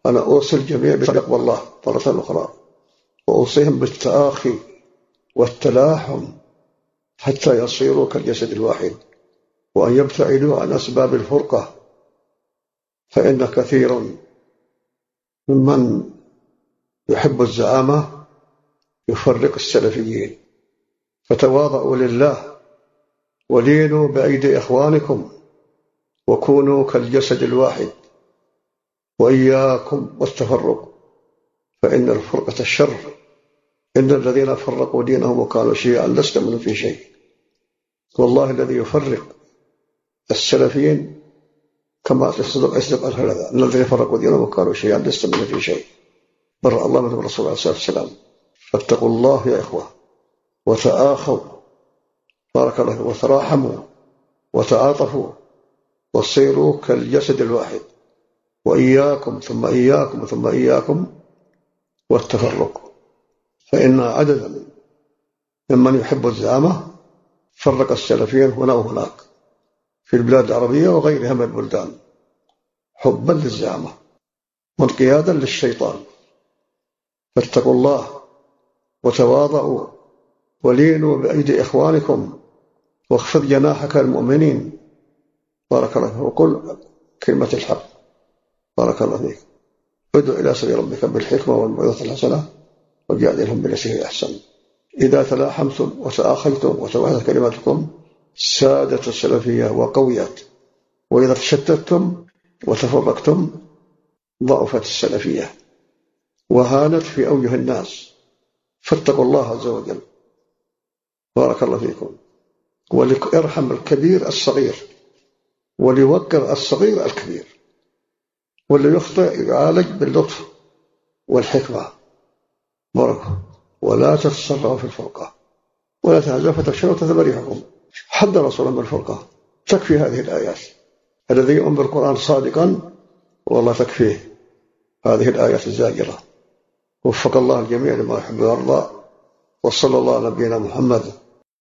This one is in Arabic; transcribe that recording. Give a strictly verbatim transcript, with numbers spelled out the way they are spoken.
أنا أوصي الجميع بتقوى الله مرة أخرى، وأوصيهم بالتآخي والتلاحم حتى يصيروا كالجسد الواحد، وأن يبتعدوا عن أسباب الفرقة، فإن كثير ممن يحب الزعامة يفرق السلفيين. فتواضعوا لله ولينوا بأيدي إخوانكم وكونوا كالجسد الواحد، وإياكم والتفرق، فإن الفرقة الشر. إن الذين فرقوا دينهم وكانوا شيعا لست منهم في شيء. والله الذي يفرق السلفيين كما أصدق هذا، إن الذين فرقوا دينهم وكانوا شيعا لست منهم في شيء. برأ الله من الرسول عليه الصلاة والسلام. فاتقوا الله يا إخوة وتآخوا بارك الله، وتراحموا وتعاطفوا وصيروا كالجسد الواحد، وإياكم ثم إياكم ثم إياكم والتفرق، فإن عددا ممن يحب الزعامة فرق السلفيين هنا وهناك في البلاد العربية وغيرها من البلدان، حبا للزعامة وانقيادا للشيطان. فاتقوا الله وتواضعوا ولينوا بأيدي إخوانكم، واخفض جناحك المؤمنين بارك الله فيك، وقل كلمة الحق بارك الله فيك. ادع إلى سبيل ربك بالحكمة والموعظة الحسنة وجادلهم بالتي هي أحسن. إذا تلاحمتم وتآخيتم وتوحدت كلماتكم سادت السلفية وقويت، وإذا تشتتم وتفرقتم ضعفت السلفية وهانت في أوجه الناس. فاتقوا الله عز وجل بارك الله فيكم، وليرحم الكبير الصغير، وليوقر الصغير الكبير، واللي يخطئ يعالج باللطف والحكمة بارك. ولا تتسرعوا في الفرقة ولا تهزوا فتفشلوا وتذهب ريحكم. حذر رسول الله من الفرقة. تكفي هذه الآيات. الذي يؤمن بالقرآن صادقا والله تكفيه هذه الآيات الزاجرة. وفق الله الجميع لما يحب ويرضى، وصلى الله على نبينا محمد